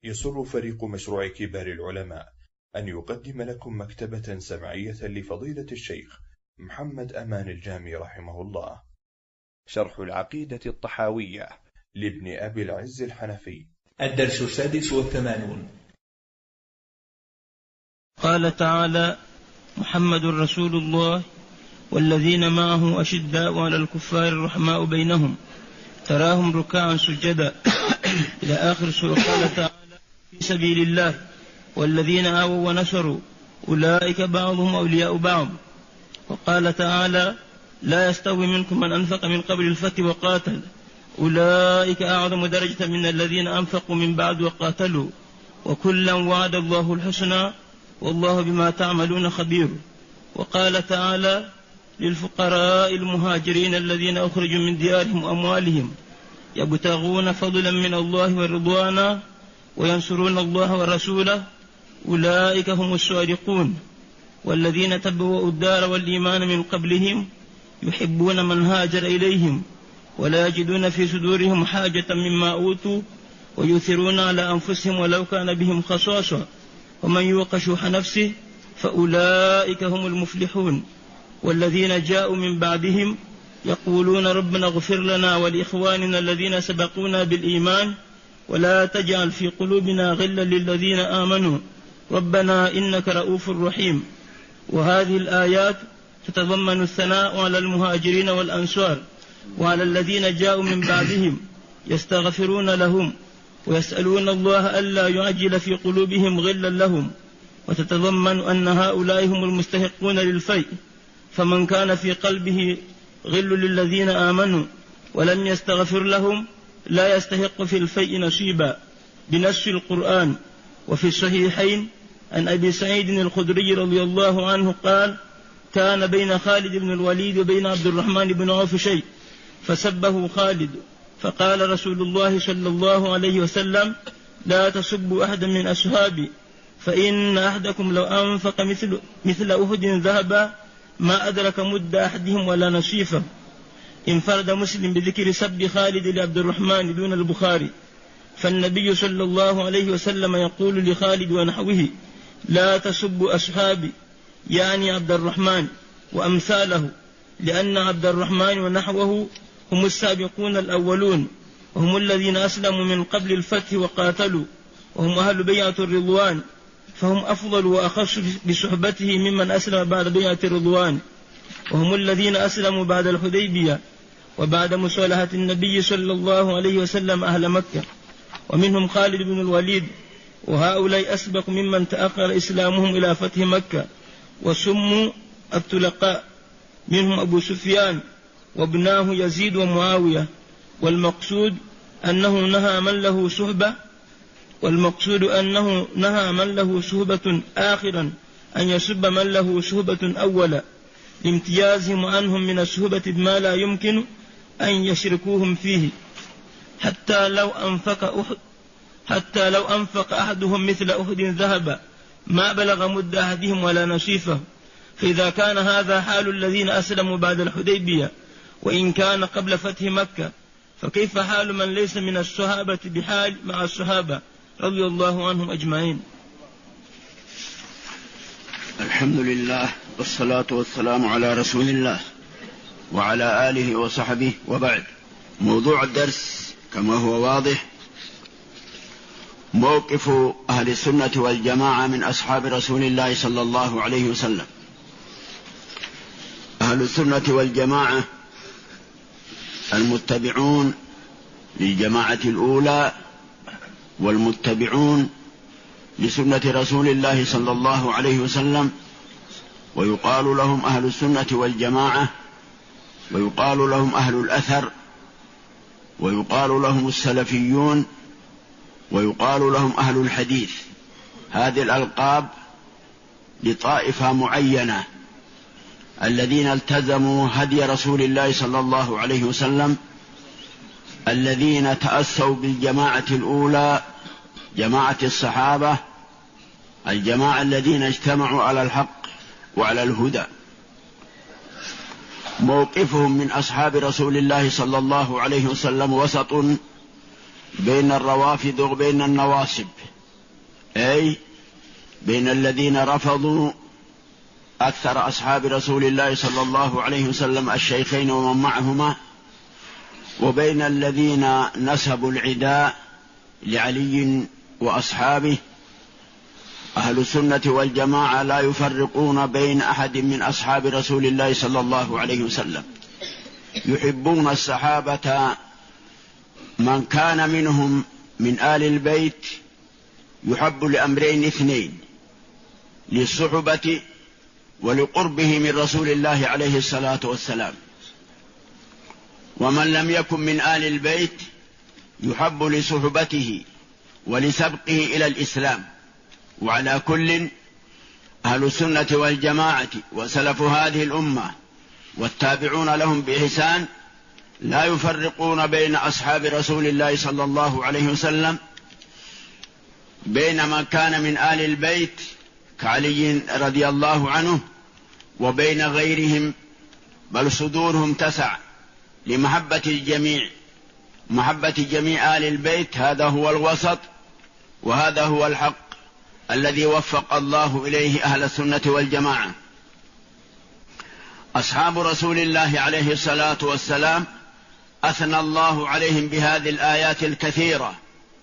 يسر فريق مشروع كبار العلماء أن يقدم لكم مكتبة سمعية لفضيلة الشيخ محمد أمان الجامي رحمه الله، شرح العقيدة الطحاوية لابن أبي العز الحنفي. الدرس 86. قال تعالى: محمد رسول الله والذين معه أشداء على الكفار رحماء بينهم تراهم ركعا سجدا إلى آخر سورة. قال تعالى: في سبيل الله والذين آووا ونصروا أولئك بعضهم أولياء بعض. وقال تعالى: لا يستوي منكم من أنفق من قبل الفتح وقاتل أولئك أعظم درجة من الذين أنفقوا من بعد وقاتلوا وكلا وعد الله الحسنى والله بما تعملون خبير. وقال تعالى: للفقراء المهاجرين الذين أخرجوا من ديارهم وأموالهم يبتغون فضلا من الله ورضوانا وينصرون الله ورسوله أولئك هم الصادقون. والذين تبوأوا الدار والإيمان من قبلهم يحبون من هاجر إليهم ولا يجدون في صدورهم حاجة مما أوتوا ويؤثرون على أنفسهم ولو كان بهم خصاصة ومن يوق شح نفسه فأولئك هم المفلحون. والذين جاءوا من بعدهم يقولون ربنا اغفر لنا ولإخواننا الذين سبقونا بالإيمان ولا تجعل في قلوبنا غلا للذين آمنوا ربنا إنك رؤوف رحيم. وهذه الآيات تتضمن الثناء على المهاجرين والأنصار وعلى الذين جاءوا من بعدهم يستغفرون لهم ويسألون الله ألا يعجل في قلوبهم غلا لهم، وتتضمن أن هؤلاء هم المستحقون للفيء، فمن كان في قلبه غل للذين آمنوا ولم يستغفر لهم لا يستحق في الفيء نصيبا بنص القرآن. وفي الصحيحين عن أبي سعيد الخدري رضي الله عنه قال: كان بين خالد بن الوليد وبين عبد الرحمن بن عوف شيء فسبه خالد، فقال رسول الله صلى الله عليه وسلم: لا تسبوا أحدا من أصحابي فإن أحدكم لو أنفق مثل أحد ذهبا ما أدرك مد أحدهم ولا نصيفه. انفرد مسلم بذكر سب خالد لعبد الرحمن دون البخاري. فالنبي صلى الله عليه وسلم يقول لخالد ونحوه: لا تسبوا أصحابي، يعني عبد الرحمن وأمثاله، لأن عبد الرحمن ونحوه هم السابقون الأولون وهم الذين أسلموا من قبل الفتح وقاتلوا وهم أهل بيعة الرضوان، فهم أفضل وأخص بصحبته ممن أسلم بعد بيعة الرضوان، وهم الذين أسلموا بعد الحديبية وبعد مصالحة النبي صلى الله عليه وسلم أهل مكة، ومنهم خالد بن الوليد، وهؤلاء أسبق ممن تأخر إسلامهم إلى فتح مكة وسموا الطلقاء، منهم أبو سفيان وابناه يزيد ومعاوية. والمقصود أنه نهى من له صحبة آخرا أن يسب من له صحبة أولا لامتيازهم عنهم من الصحبة بما لا يمكن أن يشركوهم فيه، حتى لو أنفق أحدهم مثل أحد ذهب ما بلغ مد أحدهم ولا نصيفه. فإذا كان هذا حال الذين أسلموا بعد الحديبية وإن كان قبل فتح مكة، فكيف حال من ليس من الصحابة بحال مع الصحابة رضي الله عنهم أجمعين؟ الحمد لله والصلاة والسلام على رسول الله وعلى آله وصحبه، وبعد. موضوع الدرس كما هو واضح: موقف أهل السنة والجماعة من أصحاب رسول الله صلى الله عليه وسلم. أهل السنة والجماعة المتبعون للجماعة الأولى والمتبعون لسنة رسول الله صلى الله عليه وسلم، ويقال لهم أهل السنة والجماعة، ويقال لهم أهل الأثر، ويقال لهم السلفيون، ويقال لهم أهل الحديث. هذه الألقاب لطائفة معينة الذين التزموا هدي رسول الله صلى الله عليه وسلم، الذين تأسوا بالجماعة الأولى، جماعة الصحابة، الجماعة الذين اجتمعوا على الحق وعلى الهدى. موقفهم من أصحاب رسول الله صلى الله عليه وسلم وسط بين الروافض وبين النواصب. أي بين الذين رفضوا أكثر أصحاب رسول الله صلى الله عليه وسلم الشيخين ومن معهما، وبين الذين نسبوا العداء لعلي وأصحابه. أهل السنة والجماعة لا يفرقون بين أحد من أصحاب رسول الله صلى الله عليه وسلم، يحبون الصحابة من كان منهم من آل البيت يحب لأمرين اثنين: للصحبة ولقربه من رسول الله عليه الصلاة والسلام. ومن لم يكن من آل البيت يحب لصحبته ولسبقه إلى الإسلام. وعلى كل، أهل السنة والجماعة وسلف هذه الأمة والتابعون لهم بإحسان لا يفرقون بين أصحاب رسول الله صلى الله عليه وسلم بين من كان من آل البيت كعلي رضي الله عنه وبين غيرهم، بل صدورهم تسع لمحبة الجميع، محبة جميع آل البيت. هذا هو الوسط، وهذا هو الحق الذي وفق الله إليه أهل السنة والجماعة. أصحاب رسول الله عليه الصلاة والسلام أثنى الله عليهم بهذه الآيات الكثيرة.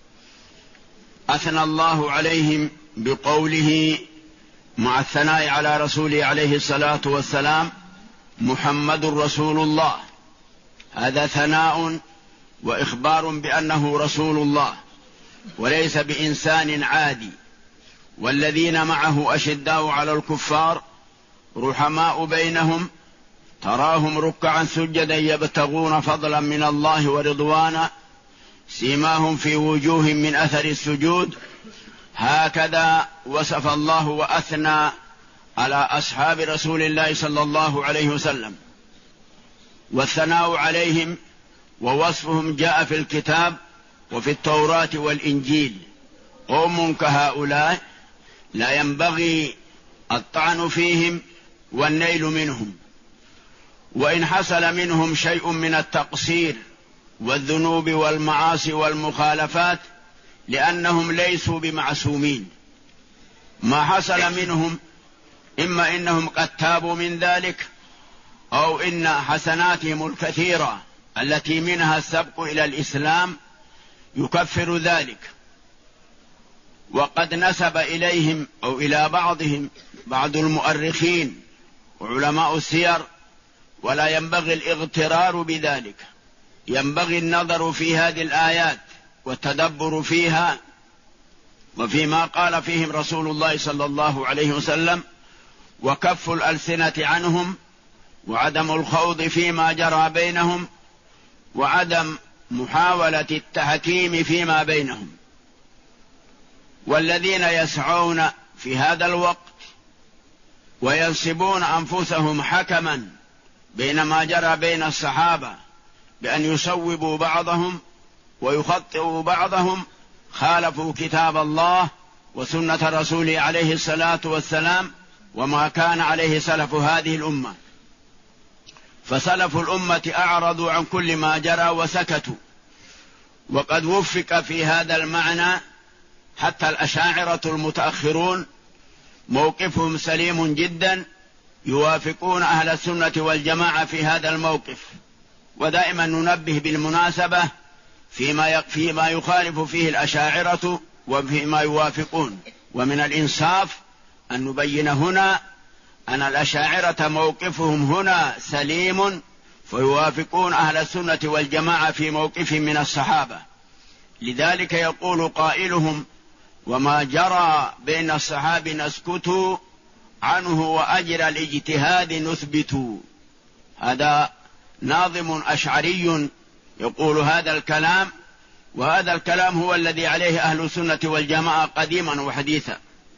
أثنى الله عليهم بقوله مع الثناء على رسوله عليه الصلاة والسلام: محمد رسول الله. هذا ثناء وإخبار بأنه رسول الله وليس بإنسان عادي. والذين معه أشداء على الكفار رحماء بينهم، تراهم ركعا سجدا يبتغون فضلا من الله ورضوانا، سيماهم في وجوههم من أثر السجود. هكذا وصف الله وأثنى على أصحاب رسول الله صلى الله عليه وسلم. والثناء عليهم ووصفهم جاء في الكتاب وفي التوراة والإنجيل. قوم كهؤلاء لا ينبغي الطعن فيهم والنيل منهم، وإن حصل منهم شيء من التقصير والذنوب والمعاصي والمخالفات لأنهم ليسوا بمعصومين. ما حصل منهم إما إنهم قد تابوا من ذلك، أو إن حسناتهم الكثيرة التي منها السبق إلى الإسلام يكفر ذلك. وقد نسب إليهم أو إلى بعضهم بعض المؤرخين وعلماء السير، ولا ينبغي الاغترار بذلك. ينبغي النظر في هذه الآيات والتدبر فيها وفيما قال فيهم رسول الله صلى الله عليه وسلم، وكف الألسنة عنهم، وعدم الخوض فيما جرى بينهم، وعدم محاولة التحكيم فيما بينهم. والذين يسعون في هذا الوقت وينسبون أنفسهم حكما بين ما جرى بين الصحابة بأن يصوبوا بعضهم ويخطئوا بعضهم، خالفوا كتاب الله وسنة رسوله عليه الصلاة والسلام وما كان عليه سلف هذه الأمة. فسلف الأمة أعرضوا عن كل ما جرى وسكتوا. وقد وفق في هذا المعنى حتى الأشاعرة المتأخرون موقفهم سليم جدا، يوافقون أهل السنة والجماعة في هذا الموقف. ودائما ننبه بالمناسبة فيما يخالف فيه الأشاعرة وفيما يوافقون. ومن الإنصاف أن نبين هنا أن الأشاعرة موقفهم هنا سليم، فيوافقون أهل السنة والجماعة في موقفهم من الصحابة. لذلك يقول قائلهم: وما جرى بين الصحابة نسكت عنه وأجر الاجتهاد نثبت. هذا ناظم أشعري يقول هذا الكلام، وهذا الكلام هو الذي عليه أهل السنة والجماعة قديما وحديثا.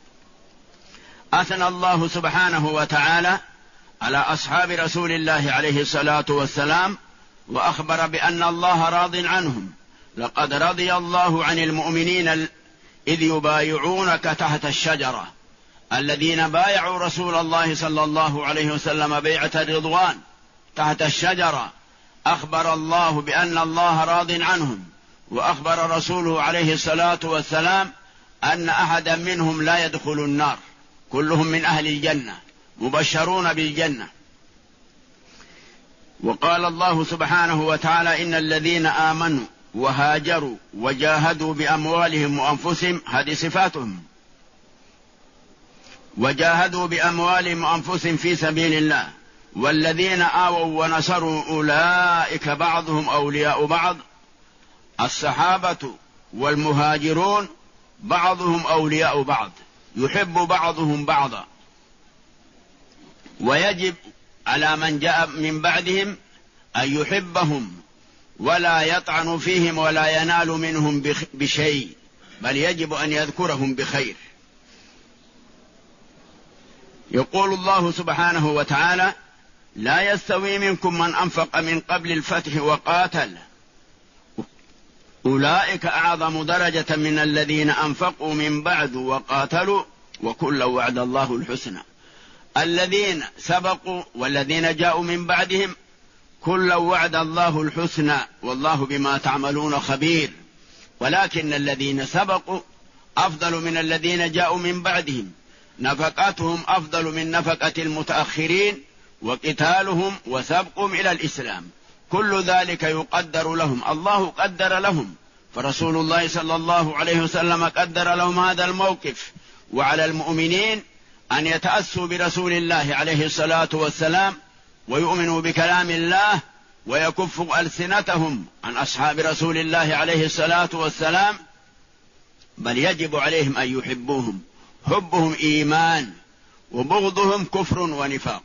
أثنى الله سبحانه وتعالى على أصحاب رسول الله عليه الصلاة والسلام، وأخبر بأن الله راض عنهم. لقد رضي الله عن المؤمنين إذ يبايعونك تحت الشجرة، الذين بايعوا رسول الله صلى الله عليه وسلم بيعة الرضوان تحت الشجرة. أخبر الله بأن الله راض عنهم، وأخبر رسوله عليه الصلاة والسلام أن أحدا منهم لا يدخل النار، كلهم من أهل الجنة مبشرون بالجنة. وقال الله سبحانه وتعالى: إن الذين آمنوا وهاجروا وجاهدوا بأموالهم وأنفسهم، هذه صفاتهم، وجاهدوا بأموالهم وأنفسهم في سبيل الله، والذين آووا ونصروا أولئك بعضهم أولياء بعض. الصحابة والمهاجرون بعضهم أولياء بعض، يحب بعضهم بعضا، ويجب على من جاء من بعدهم أن يحبهم ولا يطعن فيهم ولا ينال منهم بشيء، بل يجب أن يذكرهم بخير. يقول الله سبحانه وتعالى: لا يستوي منكم من أنفق من قبل الفتح وقاتل أولئك أعظم درجة من الذين أنفقوا من بعد وقاتلوا وكلا وعد الله الحسنى. الذين سبقوا والذين جاءوا من بعدهم كلا وعد الله الحسنى والله بما تعملون خبير، ولكن الذين سبقوا أفضل من الذين جاءوا من بعدهم، نفقاتهم أفضل من نفقة المتأخرين، وقتالهم وسبقهم إلى الإسلام كل ذلك يقدر لهم، الله قدر لهم، فرسول الله صلى الله عليه وسلم قدر لهم هذا الموقف. وعلى المؤمنين أن يتأسوا برسول الله عليه الصلاة والسلام ويؤمنوا بكلام الله ويكفوا ألسنتهم عن أصحاب رسول الله عليه الصلاة والسلام، بل يجب عليهم أن يحبوهم، حبهم إيمان وبغضهم كفر ونفاق،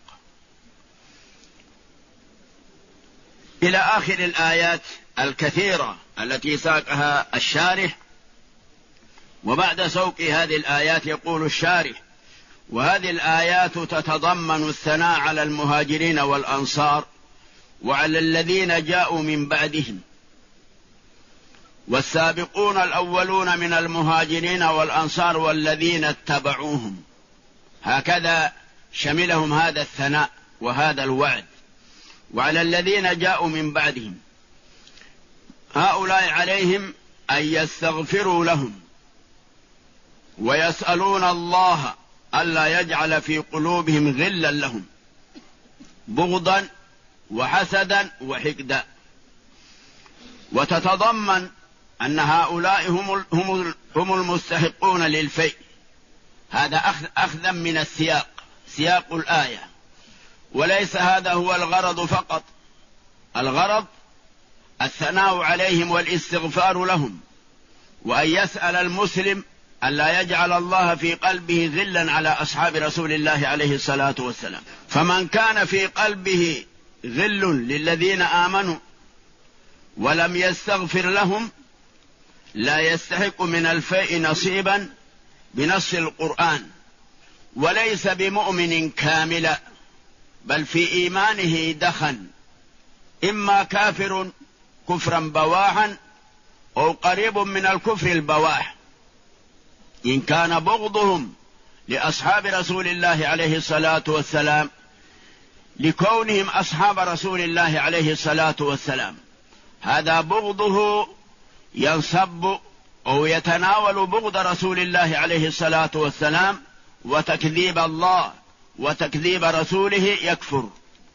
إلى آخر الآيات الكثيرة التي ساقها الشارح. وبعد سوق هذه الآيات يقول الشارح: وهذه الآيات تتضمن الثناء على المهاجرين والأنصار وعلى الذين جاءوا من بعدهم، والسابقون الأولون من المهاجرين والأنصار والذين اتبعوهم، هكذا شملهم هذا الثناء وهذا الوعد. وعلى الذين جاءوا من بعدهم، هؤلاء عليهم أن يستغفروا لهم ويسألون الله ألا يجعل في قلوبهم غلا لهم بغضا وحسدا وحقدا. وتتضمن أن هؤلاء هم المستحقون للفيء، هذا أخذا من سياق الآية، وليس هذا هو الغرض فقط، الغرض الثناء عليهم والاستغفار لهم، وأن يسأل المسلم ألا يجعل الله في قلبه غلا على أصحاب رسول الله عليه الصلاة والسلام. فمن كان في قلبه غل للذين آمنوا ولم يستغفر لهم لا يستحق من الفيء نصيبا بنص القرآن، وليس بمؤمن كاملا، بل في إيمانه دخن، إما كافر كفرا بواحا أو قريب من الكفر البواح، إن كان بغضهم لأصحاب رسول الله عليه الصلاة والسلام لكونهم أصحاب رسول الله عليه الصلاة والسلام، هذا بغضه ينصب أو يتناول بغض رسول الله عليه الصلاة والسلام وتكذيب الله وتكذيب رسوله، يكفر.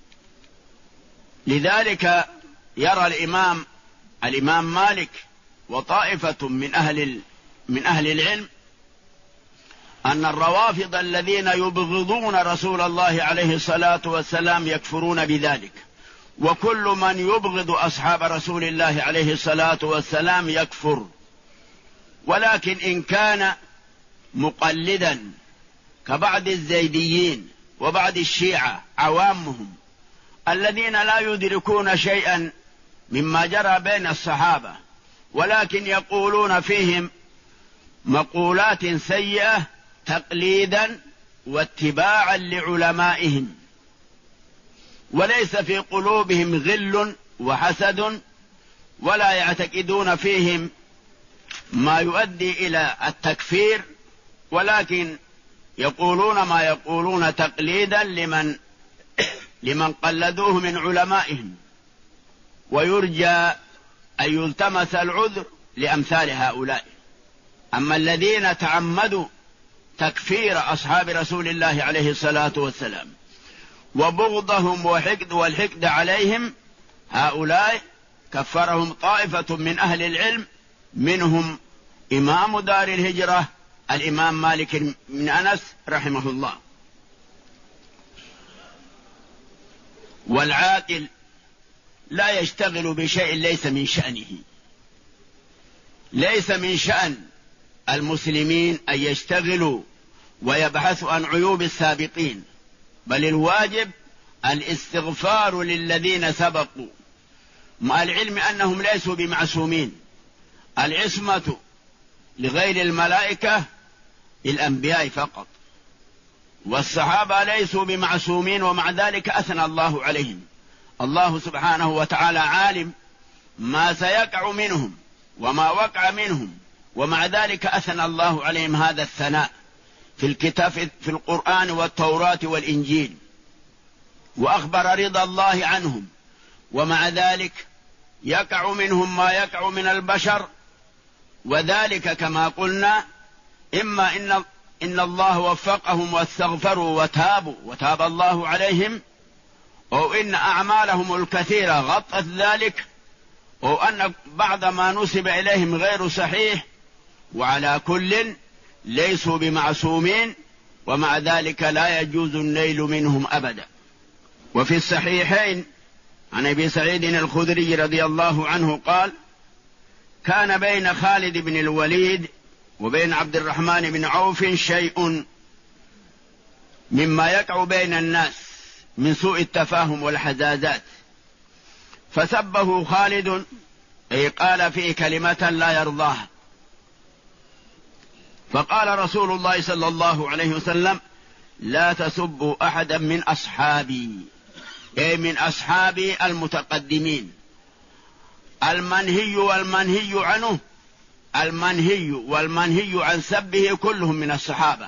لذلك يرى الإمام مالك وطائفة من أهل العلم أن الروافض الذين يبغضون رسول الله عليه الصلاة والسلام يكفرون بذلك، وكل من يبغض أصحاب رسول الله عليه الصلاة والسلام يكفر. ولكن إن كان مقلدا كبعض الزيديين وبعض الشيعة عوامهم الذين لا يدركون شيئا مما جرى بين الصحابة، ولكن يقولون فيهم مقولات سيئة تقليدا واتباعا لعلمائهم، وليس في قلوبهم غل وحسد، ولا يعتقدون فيهم ما يؤدي إلى التكفير، ولكن يقولون ما يقولون تقليدا لمن قلدوه من علمائهم، ويرجى أن يلتمس العذر لأمثال هؤلاء. أما الذين تعمدوا تكفير أصحاب رسول الله عليه الصلاة والسلام وبغضهم والحقد عليهم، هؤلاء كفرهم طائفة من أهل العلم، منهم إمام دار الهجرة الإمام مالك بن أنس رحمه الله. والعاقل لا يشتغل بشيء ليس من شأنه. ليس من شأن المسلمين أن يشتغلوا ويبحثوا عن عيوب السابقين، بل الواجب الاستغفار للذين سبقوا، مع العلم أنهم ليسوا بمعصومين. العصمة لغير الملائكة الأنبياء فقط، والصحابة ليسوا بمعصومين، ومع ذلك أثنى الله عليهم. الله سبحانه وتعالى عالم ما سيقع منهم وما وقع منهم، ومع ذلك أثنى الله عليهم هذا الثناء في الكتاب في القرآن والتوراة والإنجيل، وأخبر رضا الله عنهم، ومع ذلك يقع منهم ما يقع من البشر. وذلك كما قلنا إما إن الله وفقهم واستغفروا وتابوا وتاب الله عليهم، أو إن أعمالهم الكثيرة غطت ذلك، أو أن بعض ما نسب إليهم غير صحيح. وعلى كل ليسوا بمعصومين، ومع ذلك لا يجوز النيل منهم أبدا. وفي الصحيحين عن أبي سعيد الخدري رضي الله عنه قال: كان بين خالد بن الوليد وبين عبد الرحمن بن عوف شيء مما يقع بين الناس من سوء التفاهم والحزازات، فسبه خالد، أي قال فيه كلمة لا يرضاها، فقال رسول الله صلى الله عليه وسلم: لا تسبوا أحدا من أصحابي، أي من أصحابي المتقدمين. المنهي والمنهي عنه، المنهي والمنهي عن سبه كلهم من الصحابة.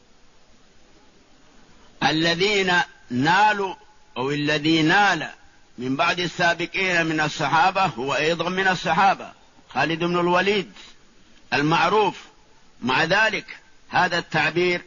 الذين نالوا أو الذي نال من بعد السابقين من الصحابة هو أيضا من الصحابة، خالد بن الوليد المعروف. مع ذلك هذا التعبير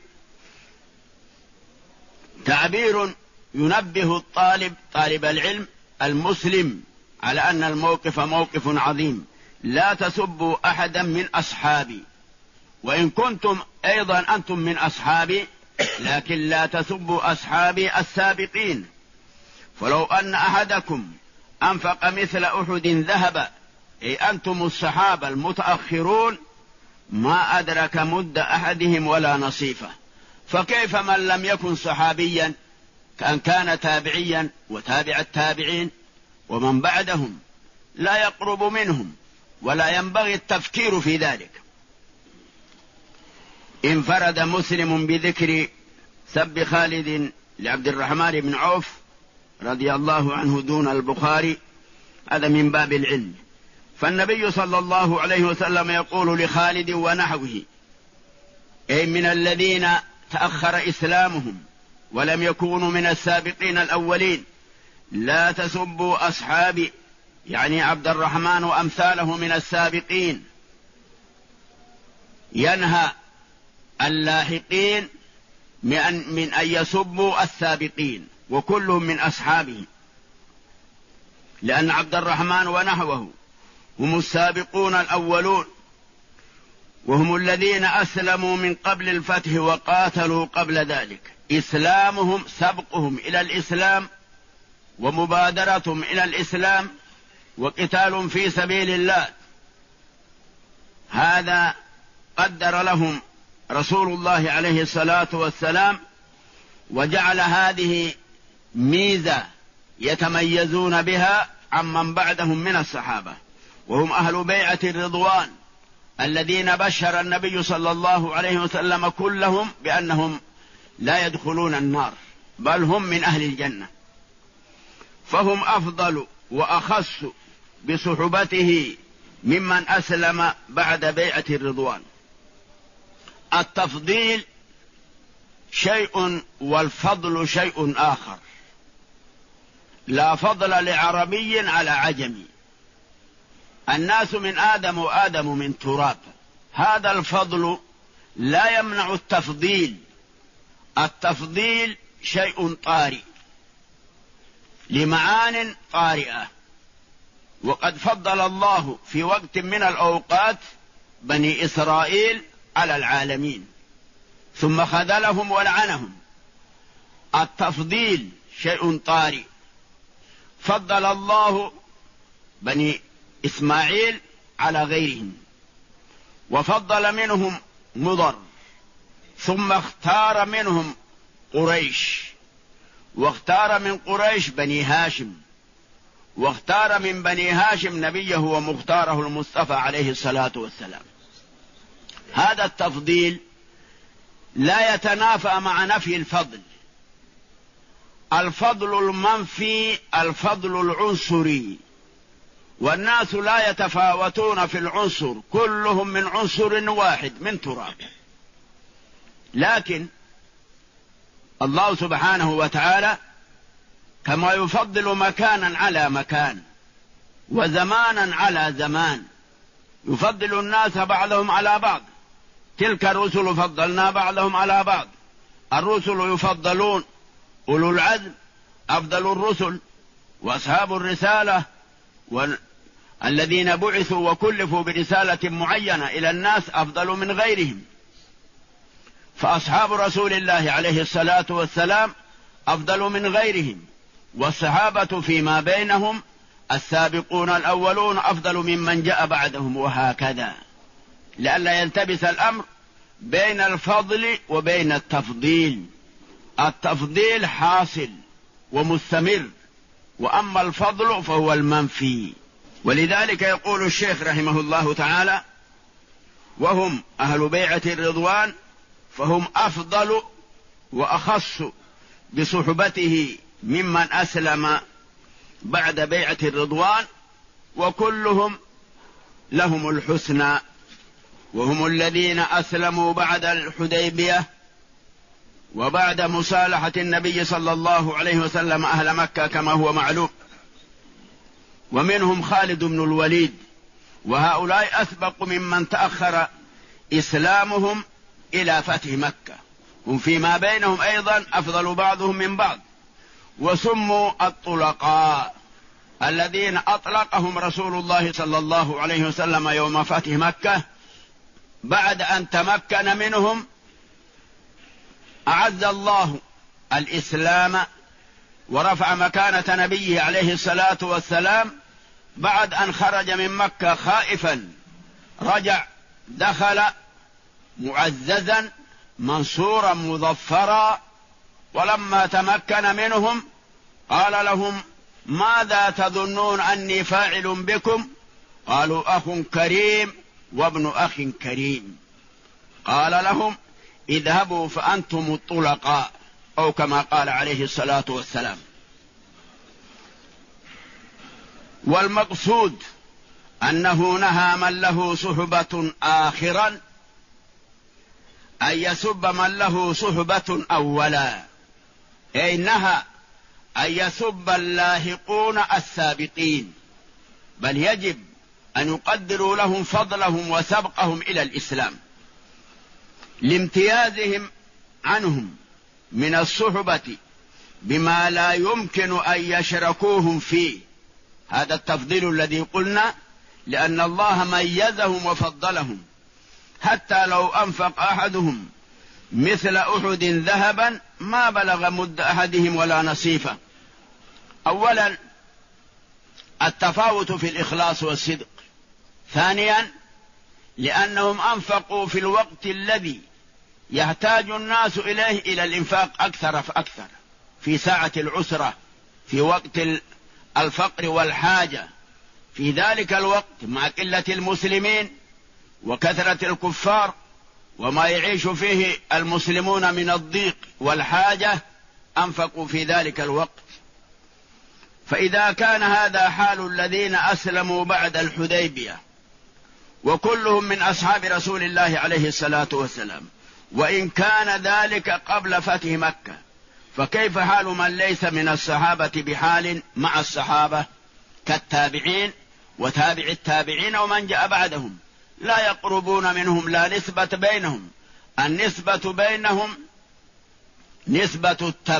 تعبير ينبه طالب العلم المسلم على أن الموقف موقف عظيم. لا تسبوا أحدا من أصحابي، وإن كنتم أيضا أنتم من أصحابي، لكن لا تسبوا أصحابي السابقين. فلو أن أحدكم أنفق مثل أحد ذهب، أي أنتم الصحابة المتأخرون، ما أدرك مد أحدهم ولا نصيفه. فكيف من لم يكن صحابيا كان تابعيا وتابع التابعين ومن بعدهم؟ لا يقرب منهم، ولا ينبغي التفكير في ذلك. انفرد مسلم بذكر سب خالد لعبد الرحمن بن عوف رضي الله عنه دون البخاري، هذا من باب العلم. فالنبي صلى الله عليه وسلم يقول لخالد ونحوه، أي من الذين تأخر إسلامهم ولم يكونوا من السابقين الأولين: لا تسبوا أصحابي، يعني عبد الرحمن وأمثاله من السابقين. ينهى اللاحقين من أن يسبوا السابقين، وكلهم من أصحابه، لأن عبد الرحمن ونحوه هم السابقون الأولون، وهم الذين أسلموا من قبل الفتح وقاتلوا قبل ذلك. إسلامهم سبقهم إلى الإسلام، ومبادرتهم إلى الإسلام، وقتال في سبيل الله. هذا قدر لهم رسول الله عليه الصلاة والسلام، وجعل هذه ميزة يتميزون بها عمن بعدهم من الصحابة، وهم أهل بيعة الرضوان الذين بشر النبي صلى الله عليه وسلم كلهم بأنهم لا يدخلون النار، بل هم من أهل الجنة. فهم أفضل وأخص بصحبته ممن أسلم بعد بيعة الرضوان. التفضيل شيء والفضل شيء آخر. لا فضل لعربي على عجمي. الناس من آدم وآدم من تراب، هذا الفضل لا يمنع التفضيل. التفضيل شيء طارئ لمعان طارئة، وقد فضل الله في وقت من الأوقات بني إسرائيل على العالمين ثم خذلهم ولعنهم. التفضيل شيء طارئ. فضل الله بني إسماعيل على غيرهم، وفضل منهم مضر، ثم اختار منهم قريش، واختار من قريش بني هاشم، واختار من بني هاشم نبيه ومختاره المصطفى عليه الصلاة والسلام. هذا التفضيل لا يتنافى مع نفي الفضل. الفضل المنفي الفضل العنصري، والناس لا يتفاوتون في العنصر، كلهم من عنصر واحد من تراب. لكن الله سبحانه وتعالى كما يفضل مكانا على مكان وزمانا على زمان، يفضل الناس بعضهم على بعض. تلك الرسل فضلنا بعضهم على بعض. الرسل يفضلون، أولو العزم أفضل الرسل، وأصحاب الرسالة والذين بعثوا وكلفوا برسالة معينة إلى الناس أفضل من غيرهم. فأصحاب رسول الله عليه الصلاة والسلام أفضل من غيرهم، والصحابة فيما بينهم السابقون الأولون أفضل ممن جاء بعدهم، وهكذا، لئلا يلتبس الأمر بين الفضل وبين التفضيل. التفضيل حاصل ومستمر، وأما الفضل فهو المنفي. ولذلك يقول الشيخ رحمه الله تعالى: وهم أهل بيعة الرضوان فهم أفضل وأخص بصحبته ممن أسلم بعد بيعة الرضوان، وكلهم لهم الحسنى، وهم الذين أسلموا بعد الحديبية وبعد مصالحة النبي صلى الله عليه وسلم أهل مكة كما هو معلوم. ومنهم خالد بن الوليد، وهؤلاء أسبق ممن تأخر إسلامهم إلى فتح مكة، هم فيما بينهم أيضا أفضل بعضهم من بعض. وسموا الطلقاء الذين أطلقهم رسول الله صلى الله عليه وسلم يوم فتح مكة بعد أن تمكن منهم. أعز الله الإسلام ورفع مكانة نبيه عليه الصلاة والسلام بعد أن خرج من مكة خائفا، رجع دخل معززا منصورا مظفرا، ولما تمكن منهم قال لهم: ماذا تظنون أني فاعل بكم؟ قالوا: أخ كريم وابن أخ كريم. قال لهم: اذهبوا فأنتم الطلقاء، أو كما قال عليه الصلاة والسلام. والمقصود أنه نهى من له صحبة آخرا أن يسب من له صحبة أولا، أي نهى أن يسب اللاحقون السابقين، بل يجب أن يقدروا لهم فضلهم وسبقهم إلى الإسلام لامتيازهم عنهم من الصحبة بما لا يمكن أن يشركوهم فيه. هذا التفضيل الذي قلنا، لأن الله ميزهم وفضلهم، حتى لو أنفق أحدهم مثل أحد ذهبا ما بلغ مد أحدهم ولا نصيفه. أولا التفاوت في الإخلاص والصدق. ثانيا لأنهم أنفقوا في الوقت الذي يحتاج الناس إليه إلى الإنفاق أكثر فأكثر، في ساعة العسرة، في وقت الفقر والحاجة. في ذلك الوقت مع قلة المسلمين وكثرة الكفار وما يعيش فيه المسلمون من الضيق والحاجة، أنفقوا في ذلك الوقت. فإذا كان هذا حال الذين أسلموا بعد الحديبية وكلهم من أصحاب رسول الله عليه الصلاة والسلام، وإن كان ذلك قبل فتح مكة، فكيف حال من ليس من الصحابة بحال مع الصحابة كالتابعين وتابع التابعين ومن جاء بعدهم؟ لا يقربون منهم، لا نسبة بينهم. النسبة بينهم نسبة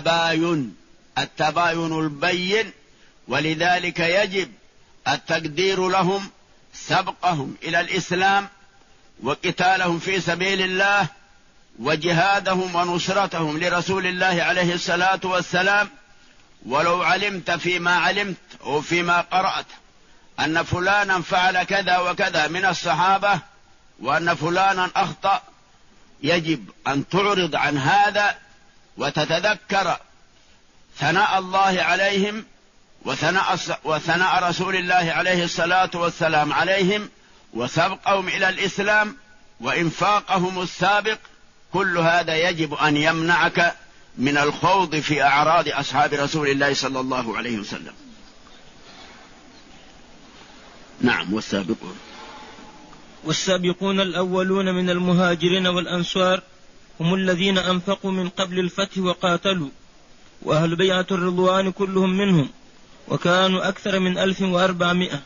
التباين البين، ولذلك يجب التقدير لهم سبقهم إلى الإسلام وقتالهم في سبيل الله وجهادهم ونصرتهم لرسول الله عليه الصلاة والسلام. ولو علمت فيما علمت أو فيما قرأت أن فلانا فعل كذا وكذا من الصحابة وأن فلانا أخطأ، يجب أن تعرض عن هذا وتتذكر ثناء الله عليهم وثناء رسول الله عليه الصلاة والسلام عليهم وسبقهم إلى الإسلام وإنفاقهم السابق. كل هذا يجب أن يمنعك من الخوض في أعراض أصحاب رسول الله صلى الله عليه وسلم. نعم. والسابقون الأولون من المهاجرين والأنصار هم الذين أنفقوا من قبل الفتح وقاتلوا، وأهل بيعة الرضوان كلهم منهم، وكانوا أكثر من 1400.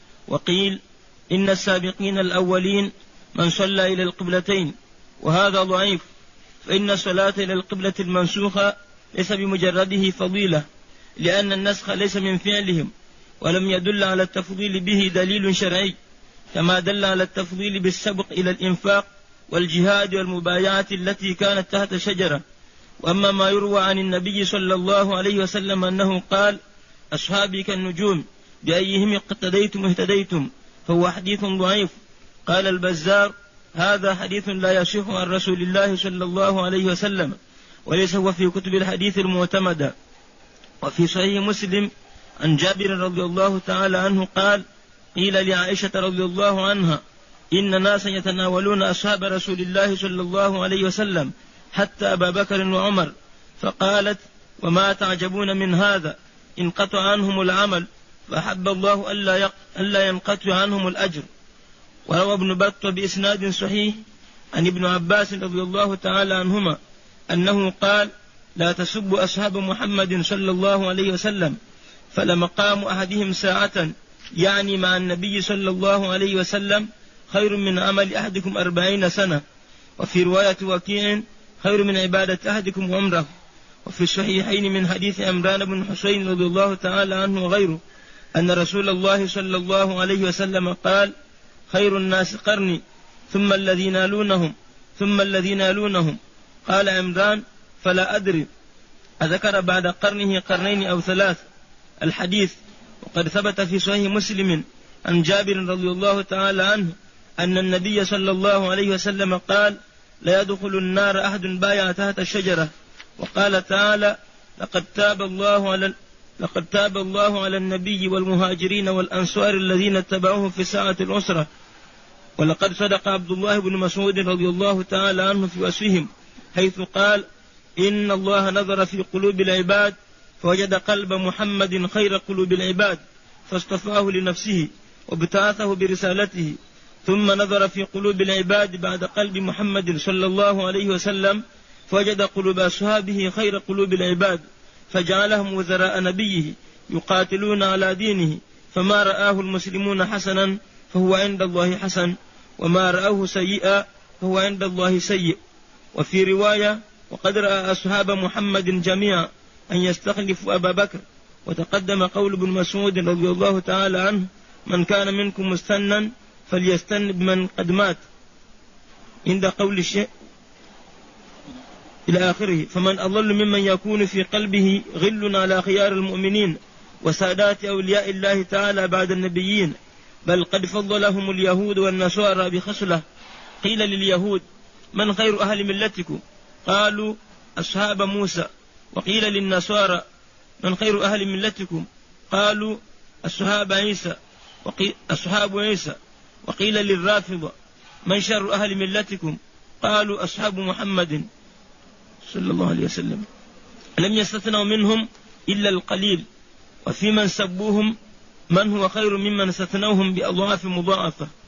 وقيل إن السابقين الأولين من صلى إلى القبلتين، وهذا ضعيف، فإن الصلاة إلى القبلة المنسوخة ليس بمجرده فضيلة، لأن النسخ ليس من فعلهم، ولم يدل على التفضيل به دليل شرعي، كما دل على التفضيل بالسبق إلى الإنفاق والجهاد والمبايعة التي كانت تحت شجرة. وأما ما يروى عن النبي صلى الله عليه وسلم أنه قال: أصحابي كالنجوم بأيهم اقتديتم اهتديتم، فهو حديث ضعيف. قال البزار: هذا حديث لا يصح عن رسول الله صلى الله عليه وسلم، وليس هو في كتب الحديث المعتمدة. وفي صحيح مسلم عن جابر رضي الله تعالى عنه قال: قيل لعائشة رضي الله عنها: إن ناسا يتناولون أصحاب رسول الله صلى الله عليه وسلم حتى أبا بكر وعمر، فقالت: وما تعجبون من هذا؟ انقطع عنهم العمل، فأحب الله ألا ينقطع عنهم الأجر. وروى ابن بطة بإسناد صحيح عن ابن عباس رضي الله تعالى عنهما أنه قال: لا تسبوا أصحاب محمد صلى الله عليه وسلم، فلمقام أحدهم ساعة، يعني مع النبي صلى الله عليه وسلم، خير من عمل أحدكم 40 سنة. وفي رواية وكيع: خير من عبادة أحدكم عمره. وفي الصحيحين من حديث عمران بن حسين رضي الله تعالى عنه وغيره أن رسول الله صلى الله عليه وسلم قال: خير الناس قرني، ثم الذين يلونهم، ثم الذين يلونهم. قال عمران: فلا أدري أذكر بعد قرنه قرنين أو 3 الحديث. وقد ثبت في صحيح مسلم عن جابر رضي الله تعالى عنه أن النبي صلى الله عليه وسلم قال: لا يدخل النار أحد بايع تحت الشجرة. وقال تعالى: لقد تاب الله على النبي والمهاجرين والأنصار الذين اتبعوه في ساعة العسرة. ولقد صدق عبد الله بن مسعود رضي الله تعالى عنه في وصفهم، حيث قال: إن الله نظر في قلوب العباد فوجد قلب محمد خير قلوب العباد، فاصطفاه لنفسه وابتعثه برسالته. ثم نظر في قلوب العباد بعد قلب محمد صلى الله عليه وسلم فوجد قلوب أصحابه خير قلوب العباد، فجعلهم وزراء نبيه يقاتلون على دينه. فما رآه المسلمون حسنا فهو عند الله حسن، وما رأوه سيئا فهو عند الله سيء. وفي رواية: وقد رأى أصحاب محمد جميعا أن يستخلفوا أبا بكر. وتقدم قول ابن مسعود رضي الله تعالى عنه: من كان منكم مستنا فليستن بمن قد مات، عند قول الشيء إلى آخره. فمن أضل ممن يكون في قلبه غل على خيار المؤمنين وسادات أولياء الله تعالى بعد النبيين، بل قد فضلهم اليهود والنصارى بخصلة. قيل لليهود: من خير أهل ملتكم؟ قالوا: أصحاب موسى. وقيل للنصارى: من خير أهل ملتكم؟ قالوا: أصحاب عيسى. وقيل للرافضة: من شر أهل ملتكم؟ قالوا: أصحاب محمد صلى الله عليه وسلم. لم يستثنوا منهم إلا القليل. وفي من سبوهم من هو خير ممن استثنوهم بأضعاف مضاعفة.